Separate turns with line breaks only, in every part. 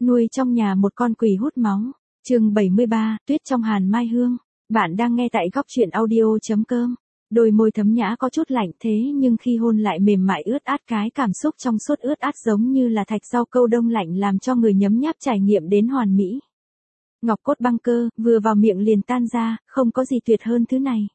Nuôi trong nhà một con quỷ hút máu. Chương 73, Tuyết trong Hàn Mai Hương. Bạn đang nghe tại góc truyện audio.com. Đôi môi thấm nhã có chút lạnh thế nhưng khi hôn lại mềm mại ướt át, cái cảm xúc trong suốt ướt át giống như là thạch rau câu đông lạnh làm cho người nhấm nháp trải nghiệm đến hoàn mỹ. Ngọc cốt băng cơ, vừa vào miệng liền tan ra, không có gì tuyệt hơn thứ này.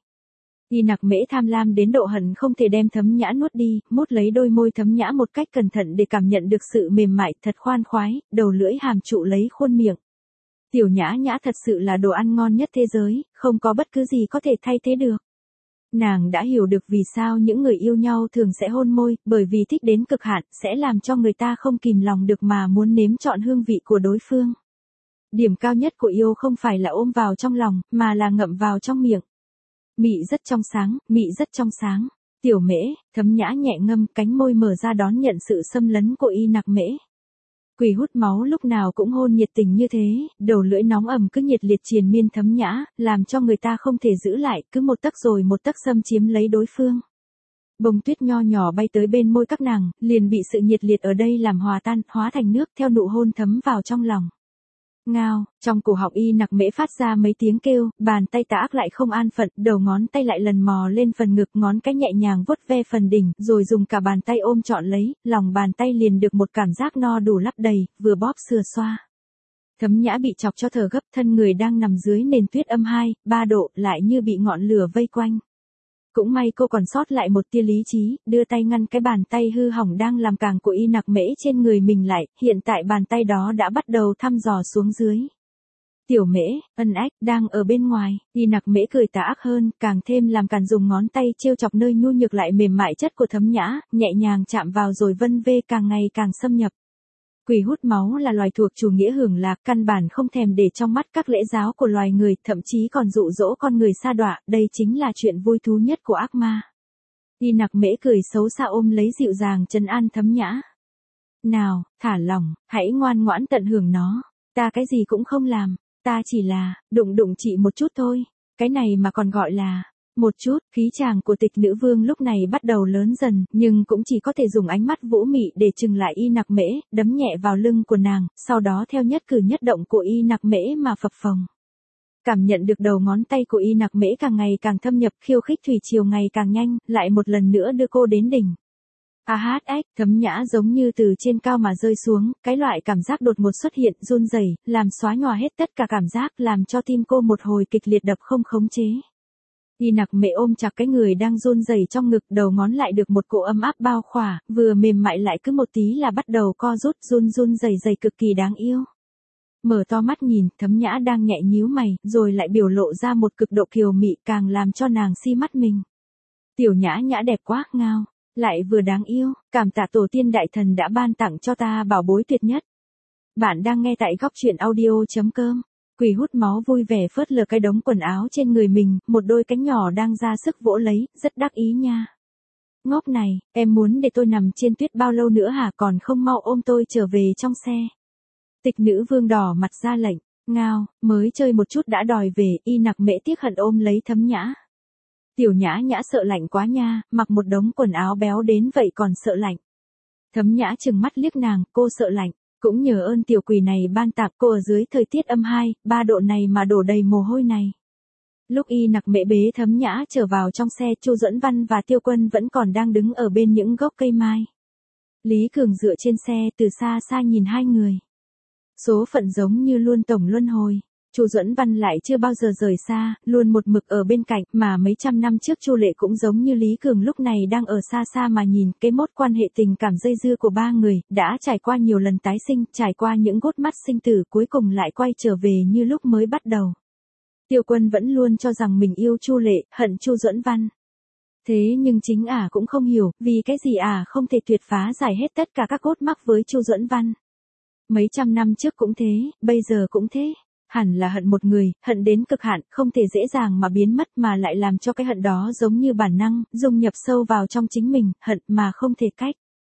Y Nặc Mễ tham lam đến độ hận không thể đem thấm nhã nuốt đi, mút lấy đôi môi thấm nhã một cách cẩn thận để cảm nhận được sự mềm mại thật khoan khoái, đầu lưỡi hàm trụ lấy khuôn miệng. Tiểu Nhã Nhã thật sự là đồ ăn ngon nhất thế giới, không có bất cứ gì có thể thay thế được. Nàng đã hiểu được vì sao những người yêu nhau thường sẽ hôn môi, bởi vì thích đến cực hạn sẽ làm cho người ta không kìm lòng được mà muốn nếm trọn hương vị của đối phương. Điểm cao nhất của yêu không phải là ôm vào trong lòng, mà là ngậm vào trong miệng. Mị rất trong sáng, mị rất trong sáng. Tiểu Mễ, thấm nhã nhẹ ngâm, cánh môi mở ra đón nhận sự xâm lấn của Y Nặc Mễ. Quỷ hút máu lúc nào cũng hôn nhiệt tình như thế, đầu lưỡi nóng ẩm cứ nhiệt liệt triền miên thấm nhã, làm cho người ta không thể giữ lại, cứ một tấc rồi một tấc xâm chiếm lấy đối phương. Bông tuyết nho nhỏ bay tới bên môi các nàng, liền bị sự nhiệt liệt ở đây làm hòa tan, hóa thành nước theo nụ hôn thấm vào trong lòng. Ngao, trong cổ họng Y Nặc Mễ phát ra mấy tiếng kêu, bàn tay tà ác lại không an phận, đầu ngón tay lại lần mò lên phần ngực, ngón cái nhẹ nhàng vuốt ve phần đỉnh, rồi dùng cả bàn tay ôm trọn lấy, lòng bàn tay liền được một cảm giác no đủ lấp đầy, vừa bóp sửa xoa. Thấm nhã bị chọc cho thở gấp, thân người đang nằm dưới nền tuyết âm 2-3 độ, lại như bị ngọn lửa vây quanh. Cũng may cô còn sót lại một tia lý trí, đưa tay ngăn cái bàn tay hư hỏng đang làm càng của Y Nặc Mễ trên người mình lại, hiện tại bàn tay đó đã bắt đầu thăm dò xuống dưới. Tiểu Mễ, ân ách, đang ở bên ngoài, Y Nặc Mễ cười tà ác hơn, càng thêm làm càn dùng ngón tay trêu chọc nơi nhu nhược lại mềm mại chất của thấm nhã, nhẹ nhàng chạm vào rồi vân vê càng ngày càng xâm nhập. Quỷ hút máu là loài thuộc chủ nghĩa hưởng lạc, căn bản không thèm để trong mắt các lễ giáo của loài người, thậm chí còn dụ dỗ con người sa đọa, đây chính là chuyện vui thú nhất của ác ma. Y Nặc Mễ cười xấu xa ôm lấy dịu dàng trấn an thấm nhã. Nào, thả lỏng, hãy ngoan ngoãn tận hưởng nó, ta cái gì cũng không làm, ta chỉ là, đụng chị một chút thôi, cái này mà còn gọi là... Một chút, khí chàng của tịch nữ vương lúc này bắt đầu lớn dần, nhưng cũng chỉ có thể dùng ánh mắt vũ mị để trừng lại Y Nặc Mễ, đấm nhẹ vào lưng của nàng, sau đó theo nhất cử nhất động của Y Nặc Mễ mà phập phồng. Cảm nhận được đầu ngón tay của Y Nặc Mễ càng ngày càng thâm nhập, khiêu khích thủy triều ngày càng nhanh, lại một lần nữa đưa cô đến đỉnh. Thấm nhã giống như từ trên cao mà rơi xuống, cái loại cảm giác đột ngột xuất hiện, run rẩy, làm xóa nhòa hết tất cả cảm giác, làm cho tim cô một hồi kịch liệt đập không khống chế. Y Nặc Mễ ôm chặt cái người đang run rẩy trong ngực, đầu ngón lại được một cỗ ấm áp bao khỏa, vừa mềm mại lại cứ một tí là bắt đầu co rút, run rẩy cực kỳ đáng yêu. Mở to mắt nhìn, thấm nhã đang nhẹ nhíu mày, rồi lại biểu lộ ra một cực độ kiều mị, càng làm cho nàng si mắt mình. Tiểu Nhã Nhã đẹp quá, ngao, lại vừa đáng yêu, cảm tạ tổ tiên đại thần đã ban tặng cho ta bảo bối tuyệt nhất. Bạn đang nghe tại góc truyện audio.com. Quỷ hút máu vui vẻ phớt lờ cái đống quần áo trên người mình, một đôi cánh nhỏ đang ra sức vỗ lấy, rất đắc ý nha. Ngốc này, em muốn để tôi nằm trên tuyết bao lâu nữa hả, còn không mau ôm tôi trở về trong xe. Tịch nữ vương đỏ mặt ra lệnh, ngao, mới chơi một chút đã đòi về, Y Nặc Mễ tiếc hận ôm lấy thấm nhã. Tiểu Nhã Nhã sợ lạnh quá nha, mặc một đống quần áo béo đến vậy còn sợ lạnh. Thấm nhã trừng mắt liếc nàng, cô sợ lạnh. Cũng nhờ ơn tiểu quỷ này ban tặng cô ở dưới thời tiết âm 2-3 độ này mà đổ đầy mồ hôi này. Lúc Y Nặc Mễ bế thấm nhã trở vào trong xe, Chu Duẫn Văn và Tiêu Quân vẫn còn đang đứng ở bên những gốc cây mai. Lý Cường dựa trên xe từ xa xa nhìn hai người. Số phận giống như luôn tổng luân hồi. Chu Duẫn Văn lại chưa bao giờ rời xa, luôn một mực ở bên cạnh, mà mấy trăm năm trước Chu Lệ cũng giống như Lý Cường lúc này đang ở xa xa mà nhìn, cái mốt quan hệ tình cảm dây dưa của ba người, đã trải qua nhiều lần tái sinh, trải qua những gốt mắt sinh tử, cuối cùng lại quay trở về như lúc mới bắt đầu. Tiêu Quân vẫn luôn cho rằng mình yêu Chu Lệ, hận Chu Duẫn Văn. Thế nhưng chính ả cũng không hiểu, vì cái gì ả không thể tuyệt phá giải hết tất cả các cốt mắc với Chu Duẫn Văn. Mấy trăm năm trước cũng thế, bây giờ cũng thế. Hẳn là hận một người, hận đến cực hạn, không thể dễ dàng mà biến mất, mà lại làm cho cái hận đó giống như bản năng, dung nhập sâu vào trong chính mình, hận mà không thể cách.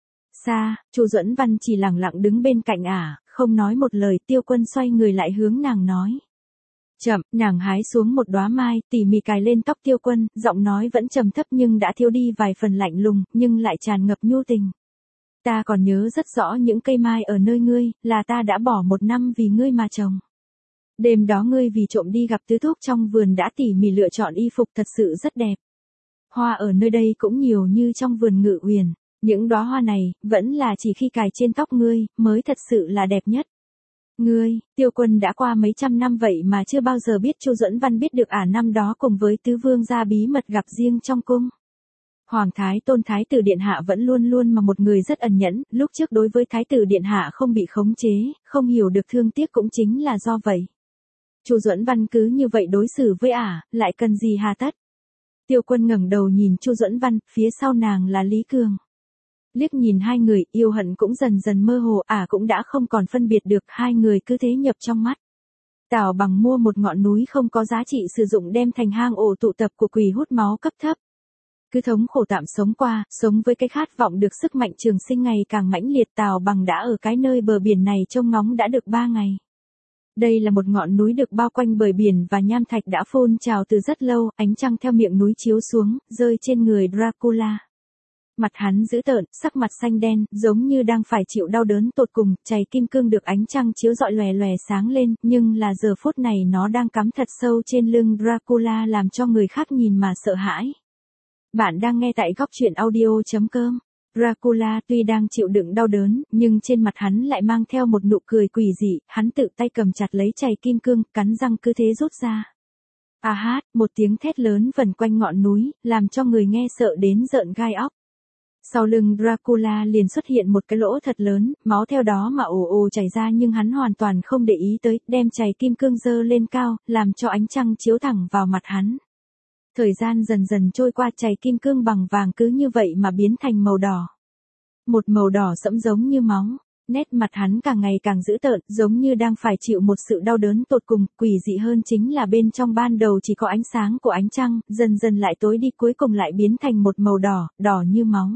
Xa, Chu Duẫn Văn chỉ lặng lặng đứng bên cạnh ả, không nói một lời. Tiêu Quân xoay người lại hướng nàng nói. Chậm, nàng hái xuống một đóa mai, tỉ mỉ cài lên tóc Tiêu Quân, giọng nói vẫn trầm thấp nhưng đã thiếu đi vài phần lạnh lùng, nhưng lại tràn ngập nhu tình. Ta còn nhớ rất rõ những cây mai ở nơi ngươi, là ta đã bỏ 1 năm vì ngươi mà trồng. Đêm đó ngươi vì trộm đi gặp tứ thúc trong vườn đã tỉ mỉ lựa chọn y phục thật sự rất đẹp. Hoa ở nơi đây cũng nhiều như trong vườn Ngự Uyển, những đóa hoa này, vẫn là chỉ khi cài trên tóc ngươi, mới thật sự là đẹp nhất. Ngươi, Tiêu Quân đã qua mấy trăm năm vậy mà chưa bao giờ biết Chu Duẫn Văn biết được năm đó cùng với tứ vương gia bí mật gặp riêng trong cung. Hoàng thái tôn thái tử điện hạ vẫn luôn luôn mà một người rất ẩn nhẫn, lúc trước đối với thái tử điện hạ không bị khống chế, không hiểu được thương tiếc cũng chính là do vậy. Chu Duẫn Văn cứ như vậy đối xử với lại cần gì hà tất. Tiêu Quân ngẩng đầu nhìn Chu Duẫn Văn, phía sau nàng là Lý Cường. Liếc nhìn hai người, yêu hận cũng dần dần mơ hồ, cũng đã không còn phân biệt được, hai người cứ thế nhập trong mắt. Tào Bằng mua một ngọn núi không có giá trị sử dụng đem thành hang ổ tụ tập của quỷ hút máu cấp thấp. Cứ thống khổ tạm sống qua, sống với cái khát vọng được sức mạnh trường sinh ngày càng mãnh liệt, Tào Bằng đã ở cái nơi bờ biển này trông ngóng đã được 3 ngày. Đây là một ngọn núi được bao quanh bởi biển và nham thạch đã phun trào từ rất lâu, ánh trăng theo miệng núi chiếu xuống, rơi trên người Dracula. Mặt hắn dữ tợn, sắc mặt xanh đen, giống như đang phải chịu đau đớn tột cùng, chày kim cương được ánh trăng chiếu rọi lòe lòe sáng lên, nhưng là giờ phút này nó đang cắm thật sâu trên lưng Dracula làm cho người khác nhìn mà sợ hãi. Bạn đang nghe tại góc truyện audio.com. Dracula tuy đang chịu đựng đau đớn, nhưng trên mặt hắn lại mang theo một nụ cười quỷ dị, hắn tự tay cầm chặt lấy chày kim cương, cắn răng cứ thế rút ra. Một tiếng thét lớn vần quanh ngọn núi, làm cho người nghe sợ đến rợn gai óc. Sau lưng Dracula liền xuất hiện một cái lỗ thật lớn, máu theo đó mà ồ ồ chảy ra, nhưng hắn hoàn toàn không để ý tới, đem chày kim cương giơ lên cao, làm cho ánh trăng chiếu thẳng vào mặt hắn. Thời gian dần dần trôi qua, chày kim cương bằng vàng cứ như vậy mà biến thành màu đỏ. Một màu đỏ sẫm giống như máu, nét mặt hắn càng ngày càng dữ tợn, giống như đang phải chịu một sự đau đớn tột cùng, quỷ dị hơn chính là bên trong ban đầu chỉ có ánh sáng của ánh trăng, dần dần lại tối đi, cuối cùng lại biến thành một màu đỏ, đỏ như máu.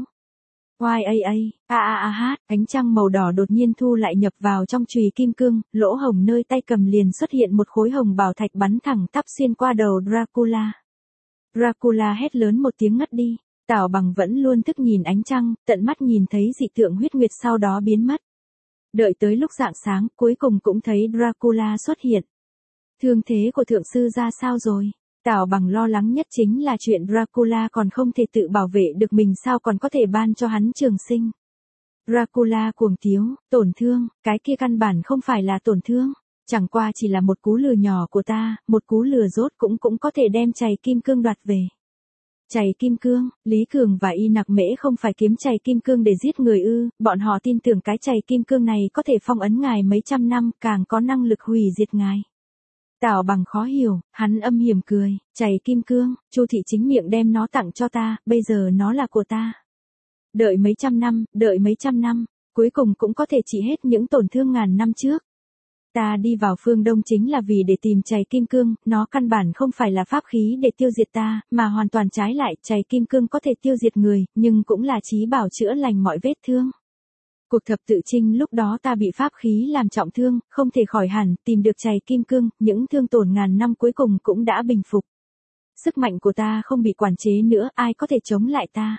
Ánh trăng màu đỏ đột nhiên thu lại nhập vào trong chùy kim cương, lỗ hổng nơi tay cầm liền xuất hiện một khối hồng bảo thạch bắn thẳng tắp xuyên qua đầu Dracula. Dracula hét lớn một tiếng ngất đi, Tào Bằng vẫn luôn thức nhìn ánh trăng, tận mắt nhìn thấy dị tượng huyết nguyệt sau đó biến mất. Đợi tới lúc rạng sáng, cuối cùng cũng thấy Dracula xuất hiện. Thương thế của thượng sư ra sao rồi? Tào Bằng lo lắng nhất chính là chuyện Dracula còn không thể tự bảo vệ được mình, sao còn có thể ban cho hắn trường sinh. Dracula cuồng tiếu, tổn thương, cái kia căn bản không phải là tổn thương, chẳng qua chỉ là một cú lừa nhỏ của ta, một cú lừa dốt cũng có thể đem chày kim cương đoạt về. Chày kim cương, Lý Cường và Y Nặc Mễ không phải kiếm chày kim cương để giết người ư, bọn họ tin tưởng cái chày kim cương này có thể phong ấn ngài mấy trăm năm, càng có năng lực hủy diệt ngài. Tào Bằng khó hiểu, hắn âm hiểm cười, chày kim cương, Chu thị chính miệng đem nó tặng cho ta, bây giờ nó là của ta. Đợi mấy trăm năm, cuối cùng cũng có thể trị hết những tổn thương ngàn năm trước. Ta đi vào phương Đông chính là vì để tìm chày kim cương, nó căn bản không phải là pháp khí để tiêu diệt ta, mà hoàn toàn trái lại, chày kim cương có thể tiêu diệt người, nhưng cũng là chí bảo chữa lành mọi vết thương. Cuộc thập tự chinh lúc đó ta bị pháp khí làm trọng thương, không thể khỏi hẳn, tìm được chày kim cương, những thương tổn ngàn năm cuối cùng cũng đã bình phục. Sức mạnh của ta không bị quản chế nữa, ai có thể chống lại ta.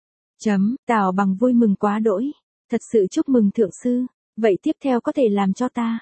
Tào Bằng vui mừng quá đỗi. Thật sự chúc mừng thượng sư, vậy tiếp theo có thể làm cho ta.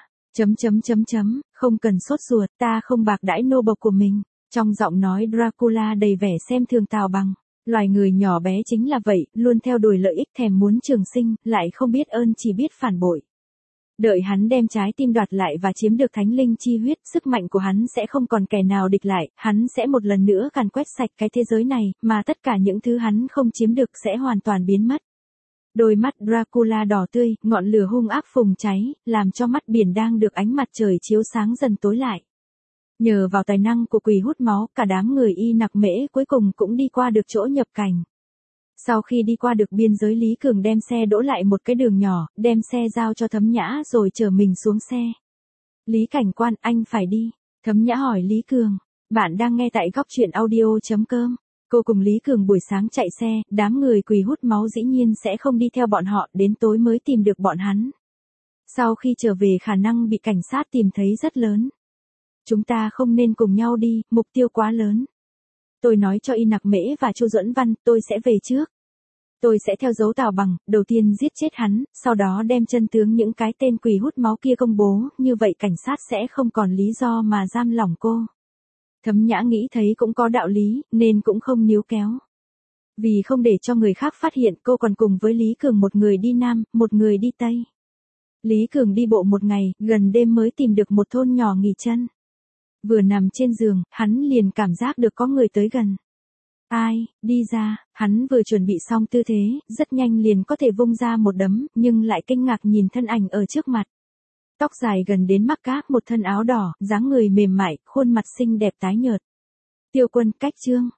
Không cần sốt ruột, ta không bạc đãi nô bộc của mình. Trong giọng nói Dracula đầy vẻ xem thường Tào Bằng. Loài người nhỏ bé chính là vậy, luôn theo đuổi lợi ích, thèm muốn trường sinh, lại không biết ơn chỉ biết phản bội. Đợi hắn đem trái tim đoạt lại và chiếm được thánh linh chi huyết, sức mạnh của hắn sẽ không còn kẻ nào địch lại, hắn sẽ một lần nữa càn quét sạch cái thế giới này, mà tất cả những thứ hắn không chiếm được sẽ hoàn toàn biến mất. Đôi mắt Dracula đỏ tươi, ngọn lửa hung ác phùng cháy, làm cho mắt biển đang được ánh mặt trời chiếu sáng dần tối lại. Nhờ vào tài năng của quỷ hút máu, cả đám người Y Nặc Mễ cuối cùng cũng đi qua được chỗ nhập cảnh. Sau khi đi qua được biên giới, Lý Cường đem xe đỗ lại một cái đường nhỏ, đem xe giao cho Thấm Nhã rồi chở mình xuống xe. Lý cảnh quan, anh phải đi. Thấm Nhã hỏi Lý Cường. Bạn đang nghe tại góc truyện audio.com. Cô cùng Lý Cường buổi sáng chạy xe, đám người quỷ hút máu dĩ nhiên sẽ không đi theo bọn họ, đến tối mới tìm được bọn hắn. Sau khi trở về khả năng bị cảnh sát tìm thấy rất lớn. Chúng ta không nên cùng nhau đi, mục tiêu quá lớn. Tôi nói cho Y Nặc Mễ và Chu Duẫn Văn, tôi sẽ về trước. Tôi sẽ theo dấu Tào Bằng, đầu tiên giết chết hắn, sau đó đem chân tướng những cái tên quỷ hút máu kia công bố, như vậy cảnh sát sẽ không còn lý do mà giam lỏng cô. Thấm Nhã nghĩ thấy cũng có đạo lý, nên cũng không níu kéo. Vì không để cho người khác phát hiện, cô còn cùng với Lý Cường một người đi Nam, một người đi Tây. Lý Cường đi bộ một ngày, gần đêm mới tìm được một thôn nhỏ nghỉ chân. Vừa nằm trên giường, hắn liền cảm giác được có người tới gần. Ai, đi ra, hắn vừa chuẩn bị xong tư thế, rất nhanh liền có thể vung ra một đấm, nhưng lại kinh ngạc nhìn thân ảnh ở trước mặt. Tóc dài gần đến mắt cáp, một thân áo đỏ, dáng người mềm mại, khuôn mặt xinh đẹp tái nhợt. Tiêu Quân, Cách Trương.